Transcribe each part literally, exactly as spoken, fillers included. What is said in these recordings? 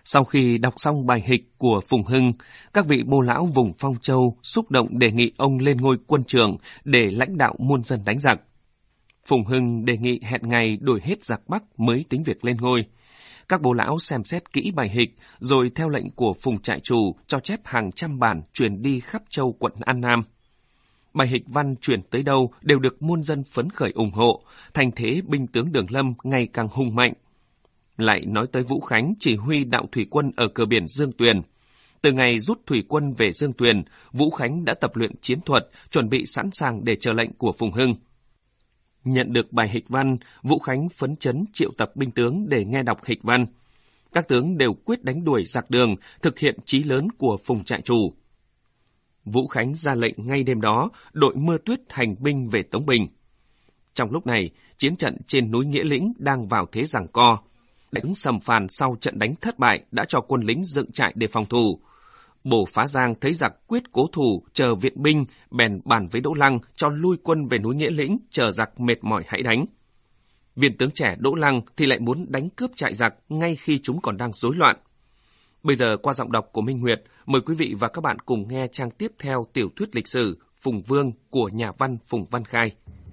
Sau khi đọc xong bài hịch của Phùng Hưng, các vị bô lão vùng Phong Châu xúc động đề nghị ông lên ngôi quân trưởng để lãnh đạo muôn dân đánh giặc. Phùng Hưng đề nghị hẹn ngày đuổi hết giặc Bắc mới tính việc lên ngôi. Các bô lão xem xét kỹ bài hịch, rồi theo lệnh của Phùng trại chủ cho chép hàng trăm bản truyền đi khắp châu quận An Nam. Bài hịch văn truyền tới đâu đều được muôn dân phấn khởi ủng hộ, thành thế binh tướng Đường Lâm ngày càng hùng mạnh. Lại nói tới Vũ Khánh chỉ huy đạo thủy quân ở cờ biển Dương Tuyền. Từ ngày rút thủy quân về Dương Tuyền, Vũ Khánh đã tập luyện chiến thuật, chuẩn bị sẵn sàng để chờ lệnh của Phùng Hưng. Nhận được bài hịch văn, Vũ Khánh phấn chấn triệu tập binh tướng để nghe đọc hịch văn. Các tướng đều quyết đánh đuổi giặc Đường, thực hiện chí lớn của Phùng trại chủ. Vũ Khánh ra lệnh ngay đêm đó, đội Mưa Tuyết hành binh về Tống Bình. Trong lúc này, chiến trận trên núi Nghĩa Lĩnh đang vào thế giằng co. Đánh Sầm Phàn sau trận đánh thất bại đã cho quân lính dựng trại để phòng thủ. Bổ Phá Giang thấy giặc quyết cố thủ, chờ viện binh, bèn bàn với Đỗ Lăng cho lui quân về núi Nghĩa Lĩnh, chờ giặc mệt mỏi hãy đánh. Viên tướng trẻ Đỗ Lăng thì lại muốn đánh cướp trại giặc ngay khi chúng còn đang rối loạn. Bây giờ qua giọng đọc của Minh Nguyệt, mời quý vị và các bạn cùng nghe trang tiếp theo tiểu thuyết lịch sử Phùng Vương của nhà văn Phùng Văn Khai.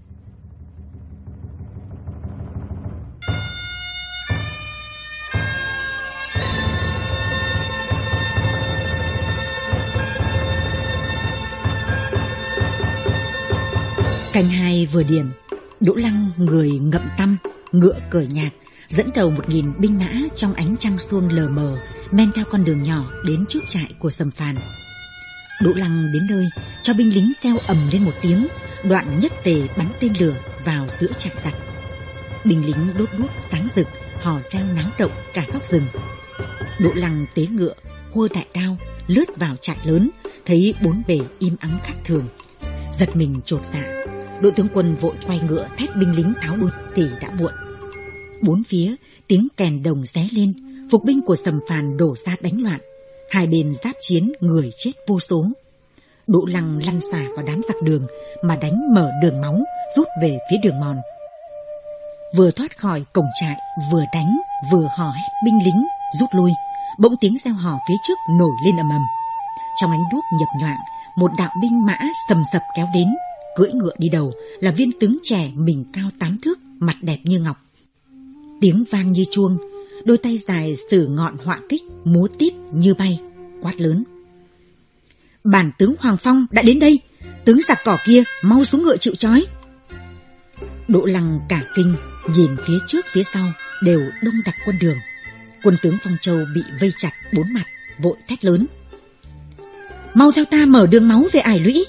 Canh hai vừa điểm, Đỗ Lăng người ngậm tăm, ngựa cởi nhạc, dẫn đầu một nghìn binh mã trong ánh trăng xuông lờ mờ, men theo con đường nhỏ đến trước trại của Sầm Phàn. Đỗ Lăng đến nơi, cho binh lính reo ầm lên một tiếng, đoạn nhất tề bắn tên lửa vào giữa trại giặc. Binh lính đốt đuốc sáng rực, hò reo náo động cả góc rừng. Đỗ Lăng tế ngựa, hua đại đao, lướt vào trại lớn, thấy bốn bề im ắng khác thường, giật mình chột dạ. Đội tướng quân vội quay ngựa thét binh lính tháo đuôi thì đã muộn. Bốn phía tiếng kèn đồng ré lên, phục binh của Sầm Phàn đổ ra đánh loạn. Hai bên giáp chiến, người chết vô số. Đỗ Lăng lăn xả vào đám giặc Đường mà đánh mở đường máu, rút về phía đường mòn. Vừa thoát khỏi cổng trại, vừa đánh vừa hò hét binh lính rút lui. Bỗng tiếng reo hò phía trước nổi lên ầm ầm. Trong ánh đuốc nhập nhoạng, một đạo binh mã sầm sập kéo đến. Cưỡi ngựa đi đầu là viên tướng trẻ mình cao tám thước, mặt đẹp như ngọc. Tiếng vang như chuông, đôi tay dài sử ngọn họa kích múa tít như bay, quát lớn: "Bản tướng Hoàng Phong đã đến đây, tướng giặc cỏ kia mau xuống ngựa chịu trói." Đỗ Lăng cả kinh, nhìn phía trước phía sau đều đông đặc quân Đường. Quân tướng Phong Châu bị vây chặt bốn mặt, vội thét lớn: "Mau theo ta mở đường máu về Ải Lũy."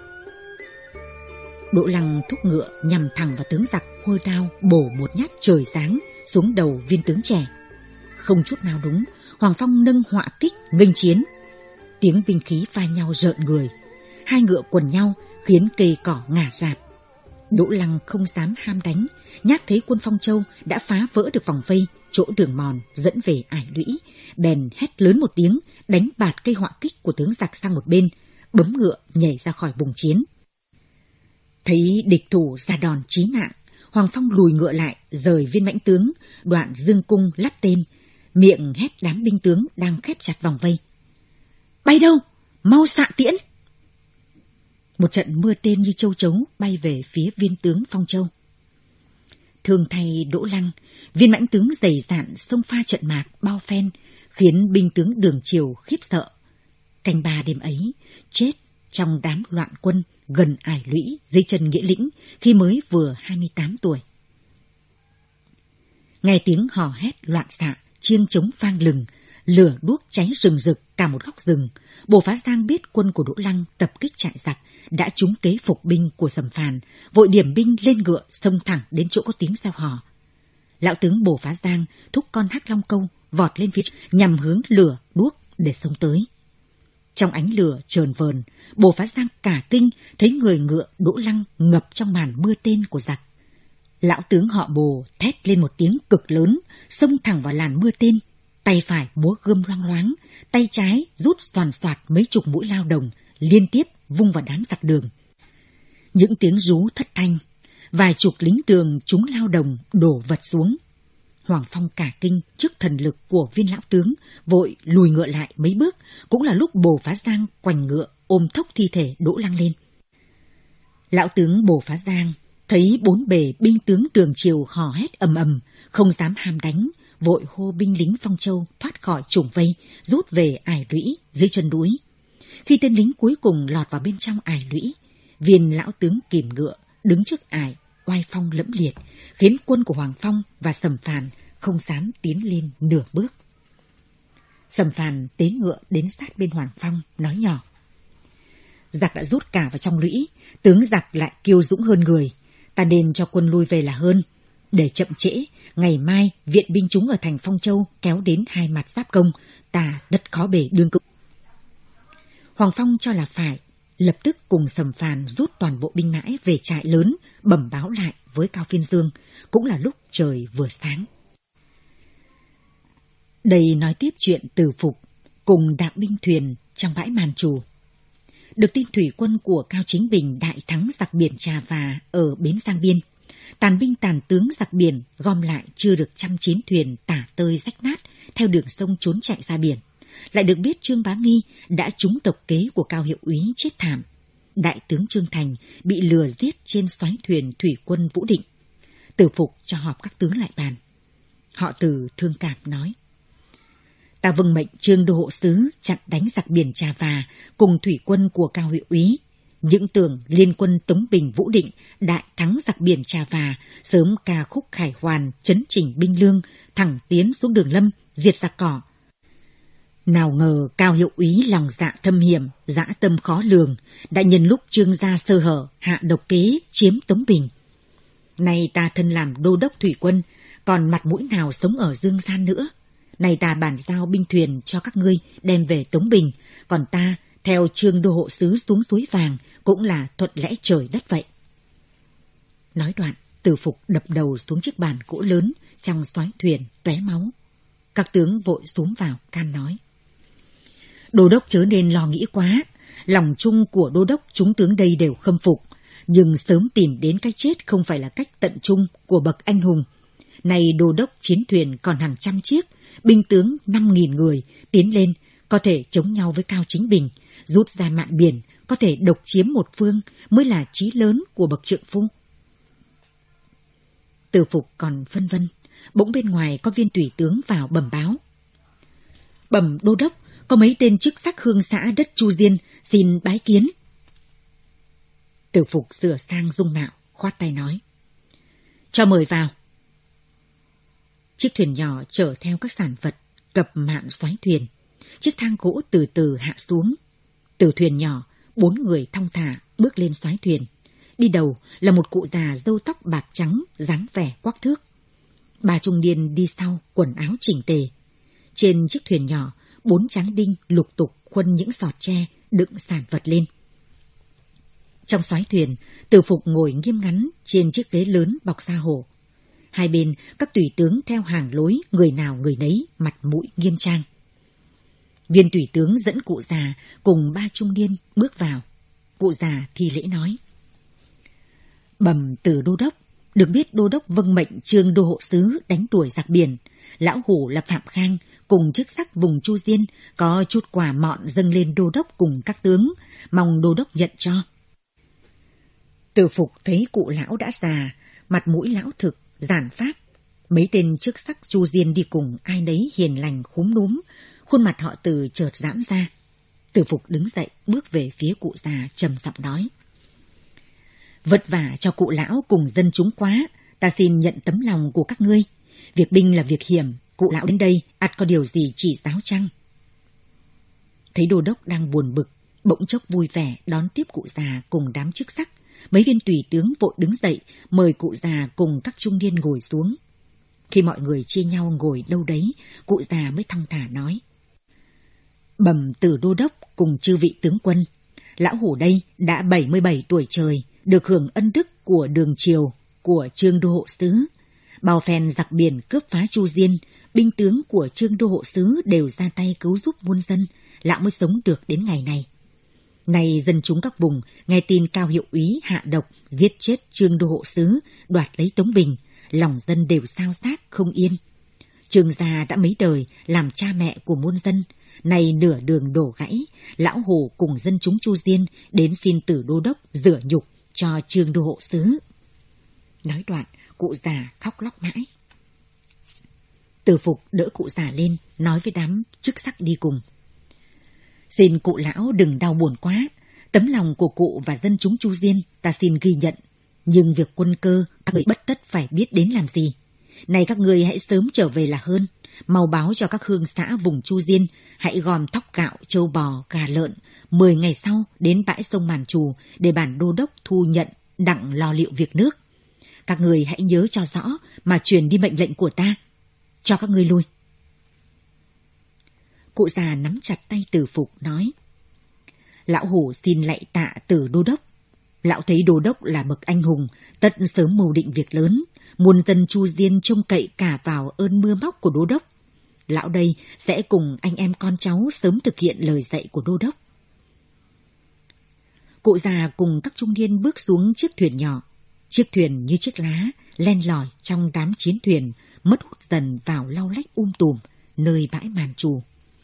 Đỗ Lăng thúc ngựa nhằm thẳng vào tướng giặc, hôi đao bổ một nhát trời giáng xuống đầu viên tướng trẻ. Không chút nào đúng, Hoàng Phong nâng họa kích nghênh chiến. Tiếng binh khí pha nhau rợn người, hai ngựa quần nhau khiến cây cỏ ngả rạp. Đỗ Lăng không dám ham đánh, nhát thấy quân Phong Châu đã phá vỡ được vòng vây chỗ đường mòn dẫn về Ải Lũy, bèn hét lớn một tiếng, đánh bạt cây họa kích của tướng giặc sang một bên, bấm ngựa nhảy ra khỏi vùng chiến. Thấy địch thủ ra đòn chí mạng, Hoàng Phong lùi ngựa lại, rời viên mãnh tướng, đoạn dương cung lắp tên, miệng hét đám binh tướng đang khép chặt vòng vây: "Bay đâu? Mau xạ tiễn!" Một trận mưa tên như châu chấu bay về phía viên tướng Phong Châu. Thương thay Đỗ Lăng, viên mãnh tướng dày dạn xông pha trận mạc bao phen, khiến binh tướng Đường Triều khiếp sợ. Canh ba đêm ấy, chết trong đám loạn quân gần Ải Lũy dưới chân Nghĩa Lĩnh khi mới vừa hai mươi tám tuổi. Nghe tiếng hò hét loạn xạ, chiêng trống vang lừng, lửa đuốc cháy rừng rực cả một góc rừng. Bồ Phá Giang biết quân của Đỗ Lăng tập kích trại giặc đã trúng kế phục binh của Sầm Phàn, vội điểm binh lên ngựa xông thẳng đến chỗ có tiếng reo hò. Lão tướng Bồ Phá Giang thúc con Hắc Long Câu vọt lên phía nhằm hướng lửa đuốc để xông tới. Trong ánh lửa chờn vờn, Bồ Phá Giang cả kinh thấy người ngựa Đỗ Lăng ngập trong màn mưa tên của giặc. Lão tướng họ Bồ thét lên một tiếng cực lớn, xông thẳng vào làn mưa tên, tay phải múa gươm loang loáng, tay trái rút xoàn xoạt mấy chục mũi lao đồng liên tiếp vung vào đám giặc Đường. Những tiếng rú thất thanh, vài chục lính Đường trúng lao đồng đổ vật xuống. Hoàng Phong cả kinh trước thần lực của viên lão tướng, vội lùi ngựa lại mấy bước, cũng là lúc Bồ Phá Giang quành ngựa ôm thốc thi thể Đỗ Lăng lên. Lão tướng Bồ Phá Giang thấy bốn bề binh tướng Đường Triều hò hét ầm ầm, không dám ham đánh, vội hô binh lính Phong Châu thoát khỏi trùng vây, rút về ải lũy dưới chân núi. Khi tên lính cuối cùng lọt vào bên trong ải lũy, viên lão tướng kìm ngựa đứng trước ải, oai phong lẫm liệt, khiến quân của Hoàng Phong và Sầm Phàn không dám tiến lên nửa bước. Sầm Phàn tế ngựa đến sát bên Hoàng Phong, nói nhỏ: giặc đã rút cả vào trong lũy, tướng giặc lại kiêu dũng hơn người, ta nên cho quân lui về là hơn. Để chậm trễ, ngày mai viện binh chúng ở thành Phong Châu kéo đến hai mặt giáp công, ta đất khó bề đương cự. Hoàng Phong cho là phải, lập tức cùng Sầm Phàn rút toàn bộ binh mã về trại lớn, bẩm báo lại với Cao Phiên Dương, cũng là lúc trời vừa sáng. Đây nói tiếp chuyện Từ Phục cùng đạo binh thuyền trong bãi Màn Trù. Được tin thủy quân của Cao Chính Bình đại thắng giặc biển Trà Và ở bến Giang Biên. Tàn binh tàn tướng giặc biển gom lại chưa được trăm chín thuyền tả tơi rách nát theo đường sông trốn chạy ra biển. Lại được biết Trương Bá Nghi đã trúng độc kế của Cao Hiệu Úy chết thảm. Đại tướng Trương Thành bị lừa giết trên xoáy thuyền thủy quân Vũ Định. Từ Phục cho họp các tướng lại bàn. Họ Từ thương cảm nói: ta vâng mệnh Trương Đô Hộ Sứ chặn đánh giặc biển Trà Và cùng thủy quân của Cao Hiệu Úy. Những tưởng liên quân Tống Bình Vũ Định đại thắng giặc biển Trà Và, sớm ca khúc khải hoàn, chấn chỉnh binh lương, thẳng tiến xuống đường Lâm, diệt giặc cỏ. Nào ngờ Cao Hiệu Úy lòng dạ thâm hiểm, dã tâm khó lường, đã nhân lúc Trương gia sơ hở hạ độc kế chiếm Tống Bình. Nay ta thân làm đô đốc thủy quân, còn mặt mũi nào sống ở dương gian nữa. Này ta bàn giao binh thuyền cho các ngươi đem về Tống Bình, còn ta theo Trương Đô Hộ Sứ xuống suối vàng cũng là thuận lẽ trời đất vậy. Nói đoạn, Từ Phục đập đầu xuống chiếc bàn gỗ lớn trong xoáy thuyền tóe máu. Các tướng vội xuống vào can nói: đô đốc chớ nên lo nghĩ quá, lòng chung của đô đốc chúng tướng đây đều khâm phục, nhưng sớm tìm đến cái chết không phải là cách tận trung của bậc anh hùng. Nay đô đốc chiến thuyền còn hàng trăm chiếc, binh tướng năm nghìn người tiến lên, có thể chống nhau với Cao Chính Bình, rút ra mạn biển, có thể độc chiếm một phương mới là chí lớn của bậc trượng phu. Từ Phục còn phân vân, bỗng bên ngoài có viên tùy tướng vào bẩm báo: bẩm đô đốc, có mấy tên chức sắc hương xã đất Chu Diên xin bái kiến. Từ Phục sửa sang dung mạo, khoát tay nói: cho mời vào. Chiếc thuyền nhỏ chở theo các sản vật cập mạn xoáy thuyền. Chiếc thang gỗ từ từ hạ xuống. Từ thuyền nhỏ, bốn người thong thả bước lên xoáy thuyền. Đi đầu là một cụ già râu tóc bạc trắng, dáng vẻ quắc thước. Bà trung niên đi sau, quần áo chỉnh tề. Trên chiếc thuyền nhỏ, bốn tráng đinh lục tục khuân những giọt tre đựng sản vật lên. Trong xoáy thuyền, Từ Phục ngồi nghiêm ngắn trên chiếc ghế lớn bọc da hổ. Hai bên các tùy tướng theo hàng lối, người nào người nấy, mặt mũi nghiêm trang. Viên tùy tướng dẫn cụ già cùng ba trung niên bước vào. Cụ già thi lễ nói: bẩm từ đô đốc, được biết đô đốc vâng mệnh Trương Đô Hộ Sứ đánh đuổi giặc biển. Lão hủ là Phạm Khang cùng chức sắc vùng Chu Diên có chút quà mọn dâng lên đô đốc cùng các tướng, mong đô đốc nhận cho. Từ Phục thấy cụ lão đã già, mặt mũi lão thực, giản pháp. Mấy tên chức sắc Chu Diên đi cùng ai nấy hiền lành khúm núm, khuôn mặt họ Từ chợt giãn ra. Từ Phục đứng dậy bước về phía cụ già trầm giọng nói: vất vả cho cụ lão cùng dân chúng quá, ta xin nhận tấm lòng của các ngươi. Việc binh là việc hiểm, cụ lão đến đây ắt có điều gì chỉ giáo chăng? Thấy đô đốc đang buồn bực, bỗng chốc vui vẻ đón tiếp cụ già cùng đám chức sắc. Mấy viên tùy tướng vội đứng dậy mời cụ già cùng các trung niên ngồi xuống. Khi mọi người chia nhau ngồi đâu đấy, cụ già mới thong thả nói: bẩm từ đô đốc cùng chư vị tướng quân, lão hủ đây đã bảy mươi bảy tuổi trời, được hưởng ân đức của Đường Triều, của Trương Đô Hộ Sứ. Bao phen giặc biển cướp phá Chu Diên, binh tướng của Trương Đô Hộ Sứ đều ra tay cứu giúp muôn dân, lão mới sống được đến ngày này. Này dân chúng các vùng nghe tin Cao Hiệu Úy hạ độc giết chết Trương Đô Hộ Sứ, đoạt lấy Tống Bình, lòng dân đều xao xát không yên. Trương gia đã mấy đời làm cha mẹ của muôn dân, nay nửa đường đổ gãy, lão Hồ cùng dân chúng Chu Diên đến xin Tử Đô Đốc rửa nhục cho Trương đô hộ sứ. Nói đoạn, cụ già khóc lóc mãi. Từ Phục đỡ cụ già lên, nói với đám chức sắc đi cùng. Xin cụ lão đừng đau buồn quá, tấm lòng của cụ và dân chúng Chu Diên ta xin ghi nhận, nhưng việc quân cơ các người bất tất phải biết đến làm gì. Này các người hãy sớm trở về là hơn, mau báo cho các hương xã vùng Chu Diên hãy gom thóc gạo, trâu bò, gà lợn, mười ngày sau đến bãi sông Màn Trù để bản đô đốc thu nhận đặng lo liệu việc nước. Các người hãy nhớ cho rõ mà truyền đi mệnh lệnh của ta, cho các ngươi lui. Cụ già nắm chặt tay Từ Phục nói: Lão Hổ xin lạy tạ Từ Đô Đốc. Lão thấy Đô Đốc là bậc anh hùng, tất sớm mưu định việc lớn, muôn dân Chu Diên trông cậy cả vào ơn mưa móc của Đô Đốc. Lão đây sẽ cùng anh em con cháu sớm thực hiện lời dạy của Đô Đốc. Cụ già cùng các trung niên bước xuống chiếc thuyền nhỏ. Chiếc thuyền như chiếc lá len lỏi trong đám chiến thuyền, mất hút dần vào lau lách um tùm nơi bãi Màn Trù.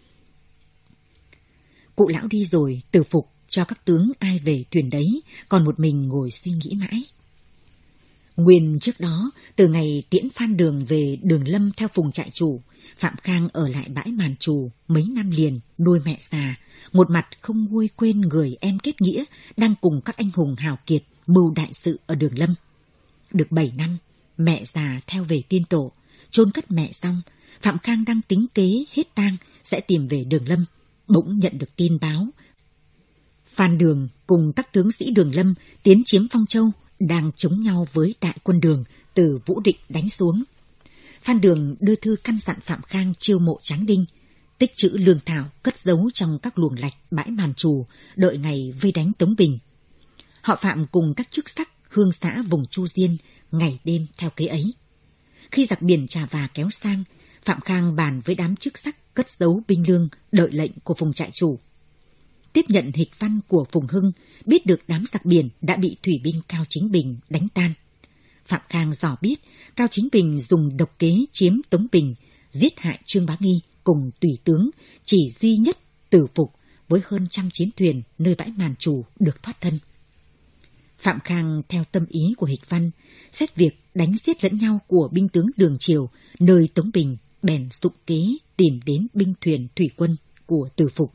Cụ lão đi rồi, Từ Phục cho các tướng ai về thuyền đấy, còn một mình ngồi suy nghĩ mãi. Nguyên trước đó, từ ngày tiễn Phan Đường về Đường Lâm theo Phùng trại chủ, Phạm Khang ở lại bãi Màn Trù mấy năm liền nuôi mẹ già, một mặt không nguôi quên người em kết nghĩa đang cùng các anh hùng hào kiệt mưu đại sự ở Đường Lâm. Được bảy năm, mẹ già theo về tiên tổ, chôn cất mẹ xong, Phạm Khang đang tính kế hết tang sẽ tìm về Đường Lâm, bỗng nhận được tin báo Phan Đường cùng các tướng sĩ Đường Lâm tiến chiếm Phong Châu, đang chống nhau với đại quân Đường từ Vũ Định đánh xuống. Phan Đường đưa thư căn dặn Phạm Khang chiêu mộ tráng đinh, tích trữ lương thảo cất giấu trong các luồng lạch bãi Màn Trù, đợi ngày vây đánh Tống Bình. Họ Phạm cùng các chức sắc hương xã vùng Chu Diên ngày đêm theo kế ấy. Khi giặc biển Trà Và kéo sang, Phạm Khang bàn với đám chức sắc cất giấu binh lương đợi lệnh của Phùng trại chủ. Tiếp nhận hịch văn của Phùng Hưng, biết được đám giặc biển đã bị thủy binh Cao Chính Bình đánh tan. Phạm Khang dò biết Cao Chính Bình dùng độc kế chiếm Tống Bình, giết hại Trương Bá Nghi cùng tùy tướng, chỉ duy nhất Từ Phục với hơn trăm chiến thuyền nơi bãi Màn Trù được thoát thân. Phạm Khang theo tâm ý của hịch văn, xét việc đánh giết lẫn nhau của binh tướng Đường Triều nơi Tống Bình, bèn dụng kế tìm đến binh thuyền thủy quân của Từ Phục.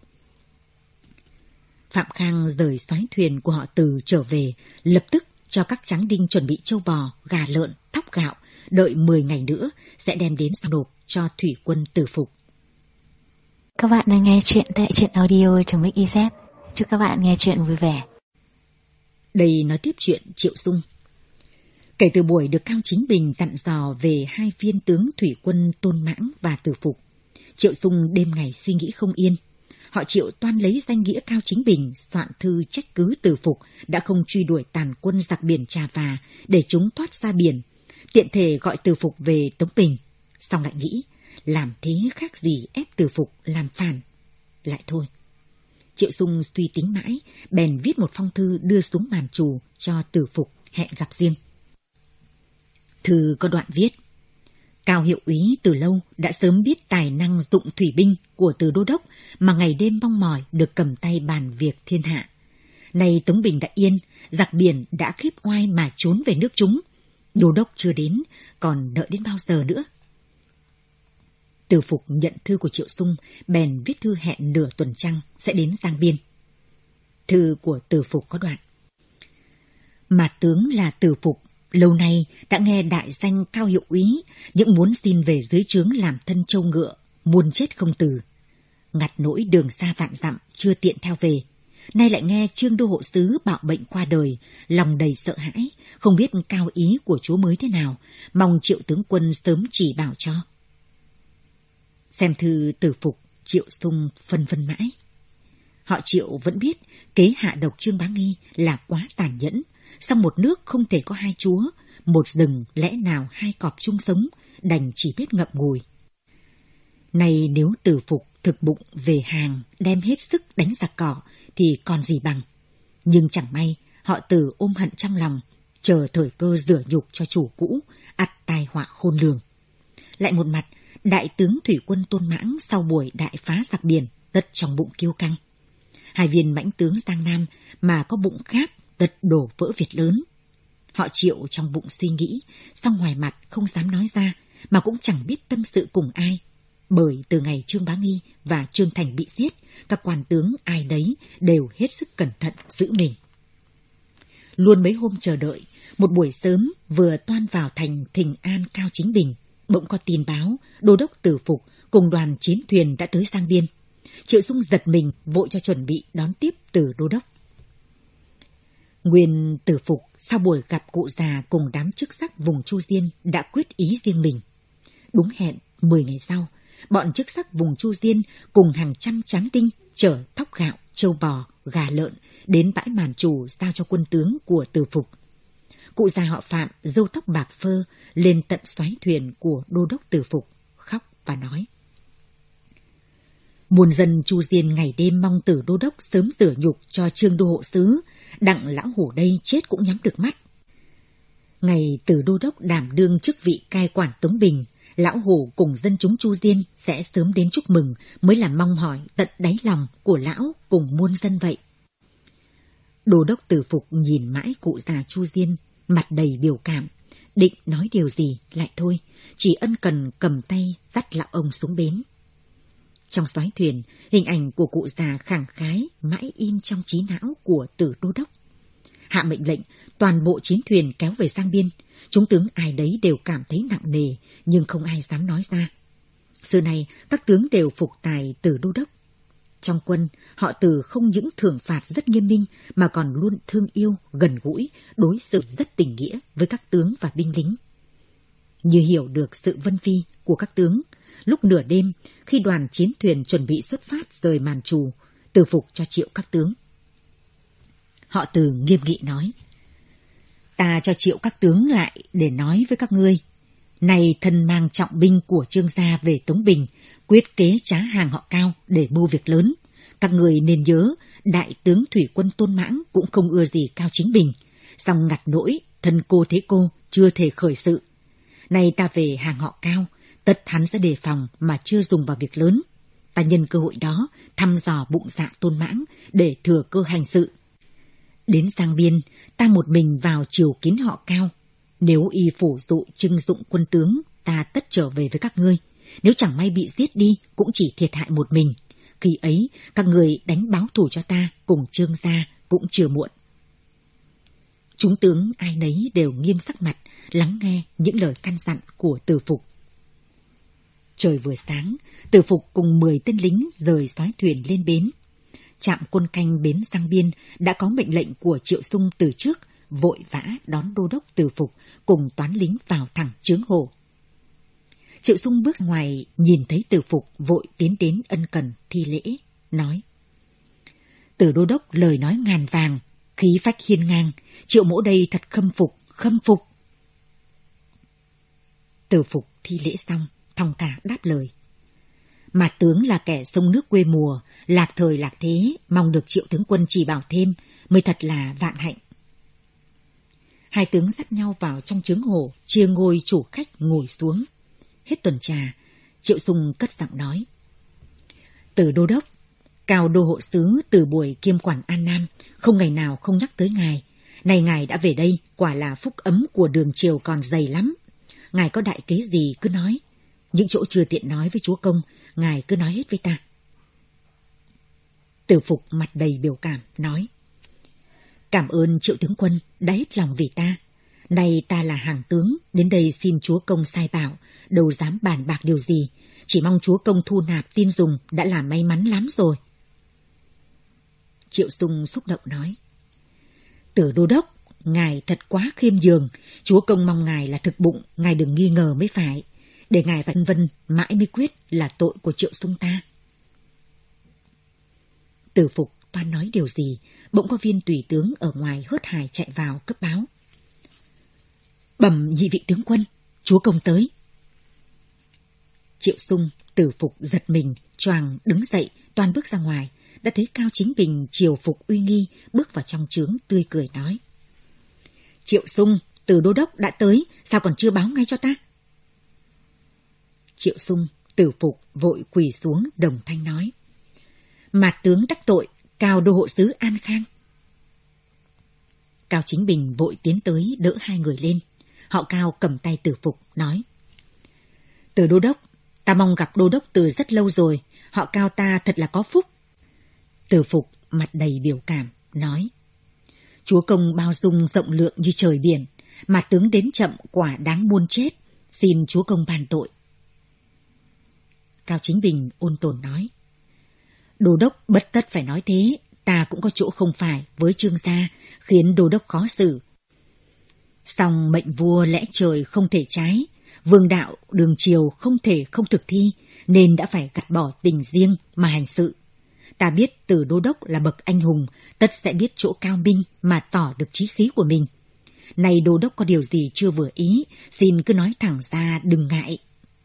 Phạm Khang rời soái thuyền của họ Từ trở về, lập tức cho các tráng đinh chuẩn bị trâu bò, gà lợn, thóc gạo, đợi mười ngày nữa sẽ đem đến giao nộp cho thủy quân Từ Phục. Các bạn đang nghe chuyện tại truyện audio trong Mix i zét. Chúc các bạn nghe chuyện vui vẻ. Đây nói tiếp chuyện Triệu Sung. Kể từ buổi được Cao Chính Bình dặn dò về hai viên tướng thủy quân Tôn Mãng và Từ Phục, Triệu Sung đêm ngày suy nghĩ không yên. Họ Triệu toan lấy danh nghĩa Cao Chính Bình soạn thư trách cứ Từ Phục đã không truy đuổi tàn quân giặc biển Trà Và để chúng thoát ra biển, tiện thể gọi Từ Phục về Tống Bình. Xong lại nghĩ, làm thế khác gì ép Từ Phục làm phản. Lại thôi. Triệu Sung suy tính mãi, bèn viết một phong thư đưa xuống Màn Trù cho Từ Phục hẹn gặp riêng. Thư có đoạn viết: Cao hiệu úy từ lâu đã sớm biết tài năng dụng thủy binh của Từ Đô Đốc mà ngày đêm mong mỏi được cầm tay bàn việc thiên hạ. Nay Tống Bình đã yên, giặc biển đã khiếp oai mà trốn về nước chúng. Đô Đốc chưa đến, còn đợi đến bao giờ nữa? Từ Phục nhận thư của Triệu Sung, bèn viết thư hẹn nửa tuần trăng sẽ đến Giang Biên. Thư của Từ Phục có đoạn: Mà tướng là Từ Phục, lâu nay đã nghe đại danh Cao hiệu úy, những muốn xin về dưới trướng làm thân trâu ngựa, muôn chết không từ. Ngặt nỗi đường xa vạn dặm, chưa tiện theo về. Nay lại nghe Trương đô hộ sứ bạo bệnh qua đời, lòng đầy sợ hãi, không biết cao ý của chúa mới thế nào, mong Triệu tướng quân sớm chỉ bảo cho. Xem thư Từ Phục, Triệu Sung phân vân mãi. Họ Triệu vẫn biết kế hạ độc Trương Bá Nghi là quá tàn nhẫn, song một nước không thể có hai chúa, một rừng lẽ nào hai cọp chung sống, đành chỉ biết ngậm ngùi. Này nếu Từ Phục thực bụng về hàng, đem hết sức đánh giặc cỏ thì còn gì bằng. Nhưng chẳng may họ Từ ôm hận trong lòng, chờ thời cơ rửa nhục cho chủ cũ, ắt tai họa khôn lường. Lại một mặt, đại tướng thủy quân Tôn Mãng sau buổi đại phá giặc biển tất trong bụng kiêu căng. Hai viên mãnh tướng Giang Nam mà có bụng khác tất đổ vỡ việc lớn. Họ Triệu trong bụng suy nghĩ, song ngoài mặt không dám nói ra, mà cũng chẳng biết tâm sự cùng ai. Bởi từ ngày Trương Bá Nghi và Trương Thành bị giết, các quan tướng ai đấy đều hết sức cẩn thận giữ mình. Luôn mấy hôm chờ đợi, một buổi sớm vừa toan vào thành Thịnh An Cao Chính Bình, bỗng có tin báo Đô đốc Từ Phục cùng đoàn chiến thuyền đã tới Giang Biên. Triệu Dung giật mình, vội cho chuẩn bị đón tiếp Từ Đô đốc. Nguyên Từ Phục sau buổi gặp cụ già cùng đám chức sắc vùng Chu Diên đã quyết ý riêng mình. Đúng hẹn, mười ngày sau, bọn chức sắc vùng Chu Diên cùng hàng trăm tráng đinh chở thóc gạo, trâu bò, gà lợn đến bãi Màn Trù giao cho quân tướng của Từ Phục. Cụ già họ Phạm râu tóc bạc phơ lên tận xoáy thuyền của Đô đốc Từ Phục, khóc và nói: muôn dân Chu Diên ngày đêm mong Từ Đô đốc sớm rửa nhục cho Trương đô hộ sứ, đặng lão hổ đây chết cũng nhắm được mắt. Ngày Từ Đô đốc đảm đương chức vị cai quản Tống Bình, lão hổ cùng dân chúng Chu Diên sẽ sớm đến chúc mừng, mới là mong hỏi tận đáy lòng của lão cùng muôn dân vậy. Đô đốc Từ Phục nhìn mãi cụ già Chu Diên, mặt đầy biểu cảm, định nói điều gì lại thôi, chỉ ân cần cầm tay dắt lão ông xuống bến. Trong xoáy thuyền, hình ảnh của cụ già khẳng khái mãi in trong trí não của Từ Đô đốc. Hạ mệnh lệnh, toàn bộ chiến thuyền kéo về Giang Biên. Chúng tướng ai đấy đều cảm thấy nặng nề, nhưng không ai dám nói ra. Xưa này, các tướng đều phục tài Từ Đô đốc. Trong quân, họ Từ không những thưởng phạt rất nghiêm minh, mà còn luôn thương yêu, gần gũi, đối xử rất tình nghĩa với các tướng và binh lính. Như hiểu được sự vân vhi của các tướng, lúc nửa đêm, khi đoàn chiến thuyền chuẩn bị xuất phát rời Màn Trù, Từ Phục cho triệu các tướng. Họ Từ nghiêm nghị nói: ta cho triệu các tướng lại để nói với các ngươi. Này thân mang trọng binh của Trương gia về Tống Bình, quyết kế trá hàng họ Cao để mưu việc lớn. Các người nên nhớ, đại tướng thủy quân Tôn Mãng cũng không ưa gì Cao Chính Bình, song ngặt nỗi thân cô thế cô chưa thể khởi sự. Nay ta về hàng họ Cao, tất hắn sẽ đề phòng mà chưa dùng vào việc lớn. Ta nhân cơ hội đó thăm dò bụng dạ Tôn Mãng để thừa cơ hành sự. Đến Giang Biên, ta một mình vào triều kiến họ Cao. Nếu y phủ dụ trưng dụng quân tướng, ta tất trở về với các ngươi. Nếu chẳng may bị giết đi, cũng chỉ thiệt hại một mình. Khi ấy, các người đánh báo thù cho ta cùng Trương gia cũng chưa muộn. Chúng tướng ai nấy đều nghiêm sắc mặt, lắng nghe những lời căn dặn của Từ Phục. Trời vừa sáng, Từ Phục cùng mười tên lính rời xoáy thuyền lên bến. Trạm quân canh bến Giang Biên đã có mệnh lệnh của Triệu Sung từ trước, vội vã đón Đô đốc Từ Phục cùng toán lính vào thẳng chướng hồ. Triệu Sung bước ngoài, nhìn thấy Từ Phục vội tiến đến ân cần thi lễ, nói: Từ Đô đốc lời nói ngàn vàng, khí phách hiên ngang, Triệu mỗ đây thật khâm phục, khâm phục. Từ Phục thi lễ xong, thong thả đáp lời: Mà tướng là kẻ sông nước quê mùa, lạc thời lạc thế, mong được Triệu tướng quân chỉ bảo thêm, mới thật là vạn hạnh. Hai tướng dắt nhau vào trong chướng hồ, chia ngôi chủ khách ngồi xuống. Hết tuần trà, Triệu Sung cất giọng nói: Từ Đô đốc, Cao đô hộ sứ từ buổi kiêm quản An Nam, không ngày nào không nhắc tới ngài. Này ngài đã về đây, quả là phúc ấm của đường triều còn dày lắm. Ngài có đại kế gì cứ nói. Những chỗ chưa tiện nói với chúa công, ngài cứ nói hết với ta. Từ Phục mặt đầy biểu cảm, nói: Cảm ơn Triệu tướng quân đã hết lòng vì ta. Nay ta là hàng tướng, đến đây xin chúa công sai bảo, đâu dám bàn bạc điều gì. Chỉ mong chúa công thu nạp tin dùng đã là may mắn lắm rồi. Triệu Sung xúc động nói: Từ Đô đốc, ngài thật quá khiêm nhường. Chúa công mong ngài là thực bụng, ngài đừng nghi ngờ mới phải. Để ngài vân vân mãi mới quyết là tội của Triệu Sung ta. Từ Phục toan nói điều gì, bỗng có viên tùy tướng ở ngoài hớt hải chạy vào cấp báo: Bẩm nhị vị tướng quân, chúa công tới. Triệu Sung, Từ Phục giật mình, choàng đứng dậy, toan bước ra ngoài, đã thấy Cao Chính Bình triều phục uy nghi bước vào trong trướng tươi cười nói: Triệu Sung, Từ Đô đốc đã tới, sao còn chưa báo ngay cho ta? Triệu Sung Tử Phục vội quỳ xuống đồng thanh nói: Mạt tướng đắc tội, Cao đô hộ sứ an khang. Cao Chính Bình vội tiến tới đỡ hai người lên. Họ Cao cầm tay Tử Phục nói: Từ đô đốc, ta mong gặp đô đốc từ rất lâu rồi, họ Cao ta thật là có phúc. Tử Phục mặt đầy biểu cảm nói: Chúa công bao dung rộng lượng như trời biển, mà tướng đến chậm quả đáng muôn chết, xin chúa công ban tội. Cao Chính Bình ôn tồn nói: Đô đốc bất tất phải nói thế, ta cũng có chỗ không phải với Trương gia, khiến đô đốc khó xử. Song mệnh vua lẽ trời không thể trái, vương đạo đường triều không thể không thực thi, nên đã phải gạt bỏ tình riêng mà hành sự. Ta biết Từ đô đốc là bậc anh hùng, tất sẽ biết chỗ cao minh mà tỏ được chí khí của mình. Này đô đốc có điều gì chưa vừa ý, xin cứ nói thẳng ra, đừng ngại.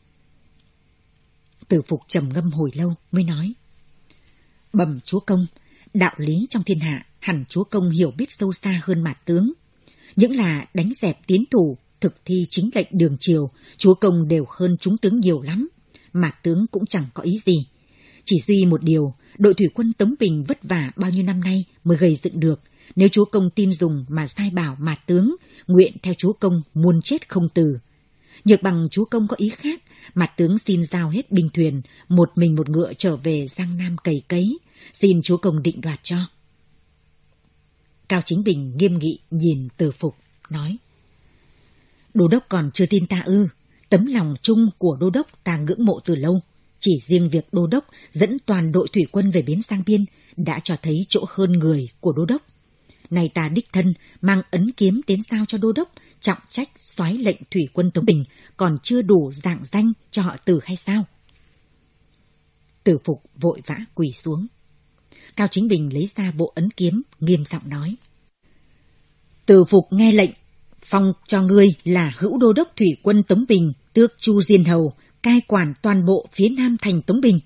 Tử Phục trầm ngâm hồi lâu mới nói: Bẩm chúa công, đạo lý trong thiên hạ hẳn chúa công hiểu biết sâu xa hơn Mạt tướng. Những là đánh dẹp tiến thủ, thực thi chính lệnh đường triều, chúa công đều hơn chúng tướng nhiều lắm. Mạt tướng cũng chẳng có ý gì. Chỉ duy một điều, đội thủy quân Tống Bình vất vả bao nhiêu năm nay mới gầy dựng được. Nếu chúa công tin dùng mà sai bảo Mạt tướng, nguyện theo chúa công muôn chết không từ. Nhược bằng chúa công có ý khác, Mạt tướng xin giao hết binh thuyền, một mình một ngựa trở về Giang Nam cày cấy, xin chúa công định đoạt cho. Cao Chính Bình nghiêm nghị nhìn Tử Phục, nói: Đô đốc còn chưa tin ta ư? Tấm lòng chung của đô đốc ta ngưỡng mộ từ lâu. Chỉ riêng việc đô đốc dẫn toàn đội thủy quân về bến Giang Biên đã cho thấy chỗ hơn người của đô đốc. Này ta đích thân mang ấn kiếm đến giao cho đô đốc, trọng trách soái lệnh thủy quân Tống Bình, còn chưa đủ dạng danh cho họ Từ hay sao? Tử Phục vội vã quỳ xuống. Cao Chính Bình lấy ra bộ ấn kiếm, nghiêm giọng nói: Tử Phục nghe lệnh, phong cho ngươi là hữu đô đốc thủy quân Tống Bình, tước Chu Diên Hầu, cai quản toàn bộ phía nam thành Tống Bình.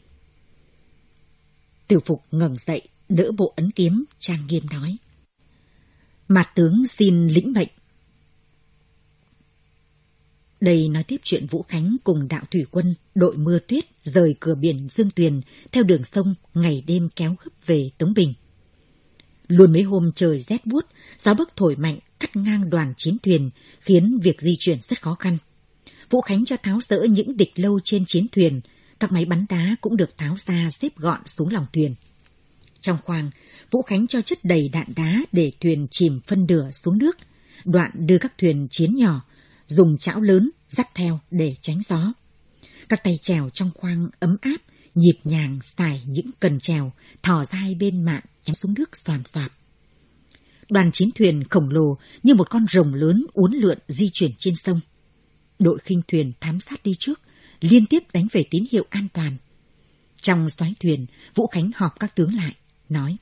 Tử Phục ngẩng dậy, đỡ bộ ấn kiếm, trang nghiêm nói: Mạt tướng xin lĩnh mệnh. Đây nói tiếp chuyện Vũ Khánh cùng đạo thủy quân đội mưa tuyết rời cửa biển Dương Tuyền theo đường sông ngày đêm kéo gấp về Tống Bình. Luôn mấy hôm trời rét buốt, gió bấc thổi mạnh cắt ngang đoàn chiến thuyền, khiến việc di chuyển rất khó khăn. Vũ Khánh cho tháo dỡ những địch lâu trên chiến thuyền, các máy bắn đá cũng được tháo ra xếp gọn xuống lòng thuyền. Trong khoang, Vũ Khánh cho chất đầy đạn đá để thuyền chìm phân nửa xuống nước, đoạn đưa các thuyền chiến nhỏ dùng chảo lớn dắt theo để tránh gió. Các tay chèo trong khoang ấm áp, nhịp nhàng xài những cần chèo, thò ra hai bên mạn chém xuống nước xoàm xoạp. Đoàn chiến thuyền khổng lồ như một con rồng lớn uốn lượn di chuyển trên sông. Đội khinh thuyền thám sát đi trước, liên tiếp đánh về tín hiệu an toàn. Trong soái thuyền, Vũ Khánh họp các tướng lại, nói: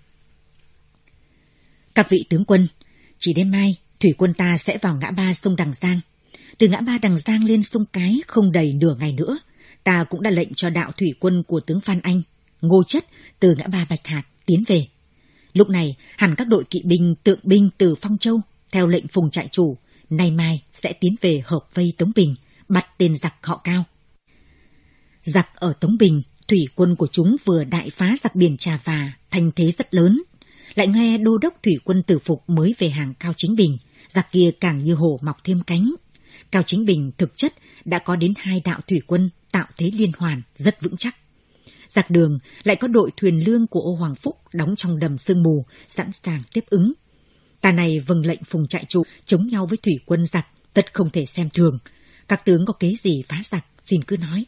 Các vị tướng quân, chỉ đêm mai thủy quân ta sẽ vào ngã ba sông Đằng Giang. Từ ngã ba Đằng Giang lên sông Cái không đầy nửa ngày nữa, ta cũng đã lệnh cho đạo thủy quân của tướng Phan Anh, Ngô Chất từ ngã ba Bạch Hạc tiến về. Lúc này hẳn các đội kỵ binh, tượng binh từ Phong Châu theo lệnh Phùng trại chủ nay mai sẽ tiến về hợp vây Tống Bình, bắt tên giặc họ Cao. Giặc ở Tống Bình, thủy quân của chúng vừa đại phá giặc biển Trà Và, thành thế rất lớn. Lại nghe đô đốc thủy quân Tử Phục mới về hàng Cao Chính Bình, giặc kia càng như hổ mọc thêm cánh. Cao Chính Bình thực chất đã có đến hai đạo thủy quân tạo thế liên hoàn rất vững chắc. Giặc Đường lại có đội thuyền lương của Ô Hoàng Phúc đóng trong đầm sương mù, sẵn sàng tiếp ứng. Ta này vâng lệnh Phùng trại chủ chống nhau với thủy quân giặc, tất không thể xem thường. Các tướng có kế gì phá giặc, xin cứ nói.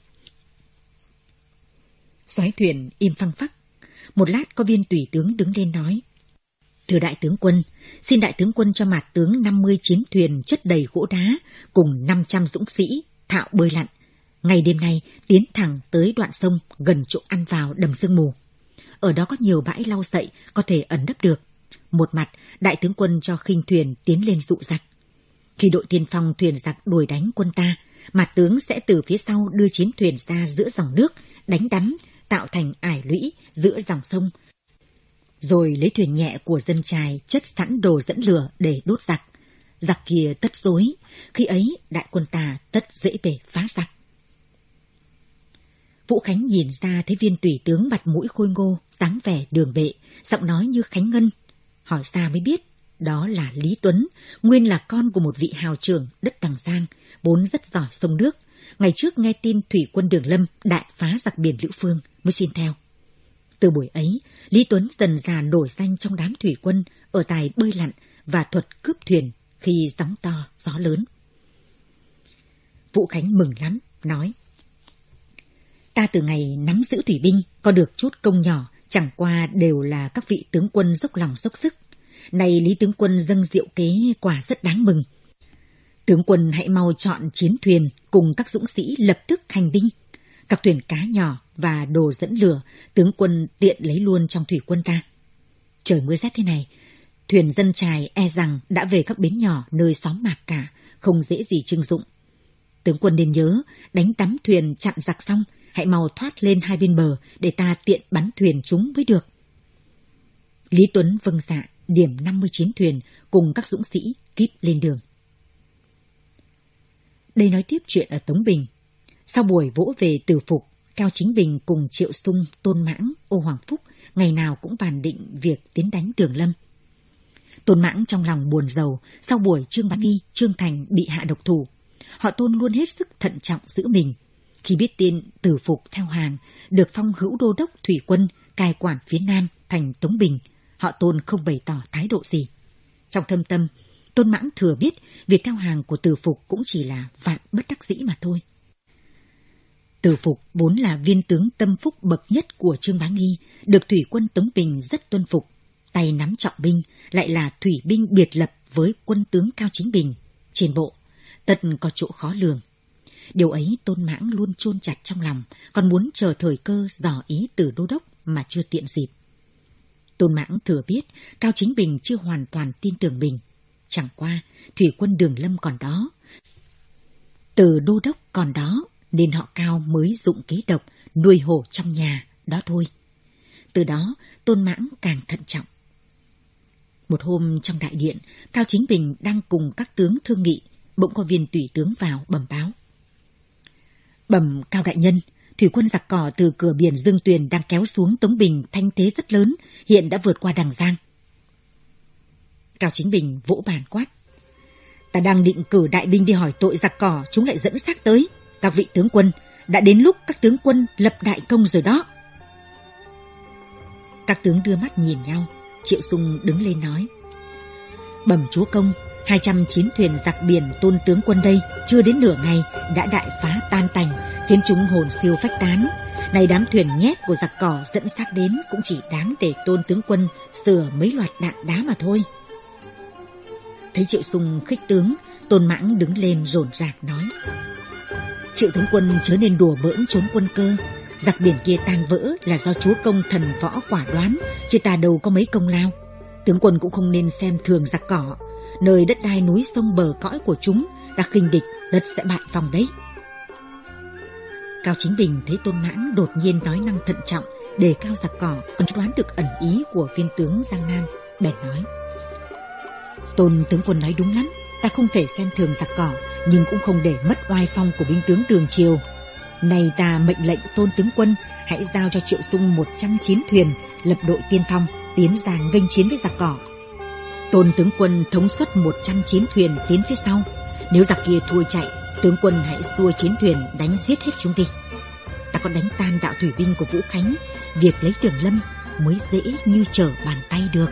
Soái thuyền im phăng phắc. Một lát có viên tùy tướng đứng lên nói: Thưa đại tướng quân, xin đại tướng quân cho Mạt tướng năm mươi chiến thuyền chất đầy gỗ đá cùng năm trăm dũng sĩ thạo bơi lặn. Ngày đêm nay tiến thẳng tới đoạn sông gần chỗ ăn vào đầm sương mù. Ở đó có nhiều bãi lau sậy có thể ẩn nấp được. Một mặt, đại tướng quân cho khinh thuyền tiến lên dụ giặc. Khi đội tiên phong thuyền giặc đuổi đánh quân ta, Mạt tướng sẽ từ phía sau đưa chiến thuyền ra giữa dòng nước, đánh đắm, tạo thành ải lũy giữa dòng sông. Rồi lấy thuyền nhẹ của dân chài chất sẵn đồ dẫn lửa để đốt giặc. Giặc kia tất rối, khi ấy đại quân ta tất dễ bề phá giặc. Vũ Khánh nhìn ra thấy viên tùy tướng mặt mũi khôi ngô, dáng vẻ đường bệ, giọng nói như Khánh Ngân. Hỏi ra mới biết, đó là Lý Tuấn, nguyên là con của một vị hào trưởng đất Đằng Giang, vốn rất giỏi sông nước. Ngày trước nghe tin thủy quân Đường Lâm đại phá giặc biển Lữ Phương mới xin theo. Từ buổi ấy, Lý Tuấn dần dà nổi danh trong đám thủy quân ở tài bơi lặn và thuật cướp thuyền khi sóng to, gió lớn. Vũ Khánh mừng lắm, nói: Ta từ ngày nắm giữ thủy binh có được chút công nhỏ, chẳng qua đều là các vị tướng quân dốc lòng dốc sức. Này Lý tướng quân dâng diệu kế quả rất đáng mừng. Tướng quân hãy mau chọn chiến thuyền cùng các dũng sĩ lập tức hành binh. Các thuyền cá nhỏ và đồ dẫn lửa, tướng quân tiện lấy luôn trong thủy quân ta. Trời mưa rét thế này, thuyền dân chài e rằng đã về các bến nhỏ nơi xóm mạc cả, không dễ gì trưng dụng. Tướng quân nên nhớ, đánh đắm thuyền chặn giặc xong, hãy mau thoát lên hai bên bờ để ta tiện bắn thuyền chúng mới được. Lý Tuấn vâng dạ, điểm năm mươi chín thuyền cùng các dũng sĩ kíp lên đường. Đây nói tiếp chuyện ở Tống Bình. Sau buổi vỗ về Từ Phục, Cao Chính Bình cùng Triệu Sung, Tôn Mãng, Ô Hoàng Phúc ngày nào cũng bàn định việc tiến đánh Đường Lâm. Tôn Mãng trong lòng buồn rầu sau buổi Trương Bá Nghi, Trương Thành bị hạ độc thủ. Họ Tôn luôn hết sức thận trọng giữ mình. Khi biết tin Từ Phục theo hàng, được phong hữu đô đốc thủy quân, cai quản phía Nam thành Tống Bình, họ Tôn không bày tỏ thái độ gì. Trong thâm tâm, Tôn Mãng thừa biết việc theo hàng của Từ Phục cũng chỉ là vạn bất đắc dĩ mà thôi. Từ Phục vốn là viên tướng tâm phúc bậc nhất của Trương Bá Nghi, được thủy quân Tống Bình rất tuân phục. Tay nắm trọng binh, lại là thủy binh biệt lập với quân tướng Cao Chính Bình. Trên bộ, tất có chỗ khó lường. Điều ấy Tôn Mãng luôn chôn chặt trong lòng, còn muốn chờ thời cơ dò ý từ đô đốc mà chưa tiện dịp. Tôn Mãng thừa biết Cao Chính Bình chưa hoàn toàn tin tưởng mình. Chẳng qua, thủy quân Đường Lâm còn đó, từ đô đốc còn đó, nên họ Cao mới dụng kế độc nuôi hổ trong nhà, đó thôi. Từ đó, Tôn Mãng càng thận trọng. Một hôm trong đại điện, Cao Chính Bình đang cùng các tướng thương nghị, bỗng có viên tùy tướng vào bẩm báo. Bẩm Cao đại nhân, thủy quân giặc cỏ từ cửa biển Dương Tuyền đang kéo xuống Tống Bình thanh thế rất lớn, hiện đã vượt qua Đằng Giang. Cao Chính Bình vỗ bàn quát: Ta đang định cử đại binh đi hỏi tội giặc cỏ, chúng lại dẫn xác tới. Các vị tướng quân, đã đến lúc các tướng quân lập đại công rồi đó. Các tướng đưa mắt nhìn nhau. Triệu Sung đứng lên nói: Bẩm chúa công, hai trăm chín thuyền giặc biển Tôn tướng quân đây chưa đến nửa ngày đã đại phá tan tành, khiến chúng hồn siêu phách tán. Này đám thuyền nhét của giặc cỏ dẫn xác đến cũng chỉ đáng để Tôn tướng quân sửa mấy loạt đạn đá mà thôi. Thấy Triệu Sung khích tướng, Tôn Mãng đứng lên rồn rạc nói: Triệu tướng quân chớ nên đùa bỡn trốn quân cơ. Giặc biển kia tan vỡ là do chúa công thần võ quả đoán, chứ ta đâu có mấy công lao. Tướng quân cũng không nên xem thường giặc cỏ. Nơi đất đai núi sông bờ cõi của chúng, ta khinh địch tất sẽ bại vòng đấy. Cao Chính Bình thấy Tôn Mãng đột nhiên nói năng thận trọng, đề cao giặc cỏ, còn đoán được ẩn ý của viên tướng Giang Nam, bèn nói: Tôn tướng quân nói đúng lắm, ta không thể xem thường giặc cỏ, nhưng cũng không để mất oai phong của binh tướng Đường Triều. Này ta mệnh lệnh Tôn tướng quân hãy giao cho Triệu Sung một trăm chín thuyền, lập đội tiên phong, tiến ra nghênh chiến với giặc cỏ. Tôn tướng quân thống suất một trăm chín thuyền tiến phía sau. Nếu giặc kia thua chạy, tướng quân hãy xua chiến thuyền đánh giết hết chúng đi. Ta có đánh tan đạo thủy binh của Vũ Khánh, việc lấy Đường Lâm mới dễ như trở bàn tay được.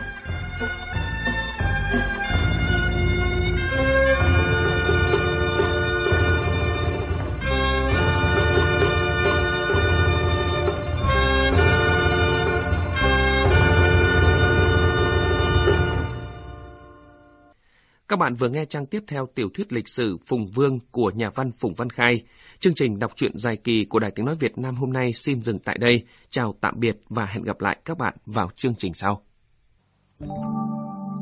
Các bạn vừa nghe trang tiếp theo tiểu thuyết lịch sử Phùng Vương của nhà văn Phùng Văn Khai. Chương trình đọc truyện dài kỳ của Đài Tiếng Nói Việt Nam hôm nay xin dừng tại đây. Chào tạm biệt và hẹn gặp lại các bạn vào chương trình sau.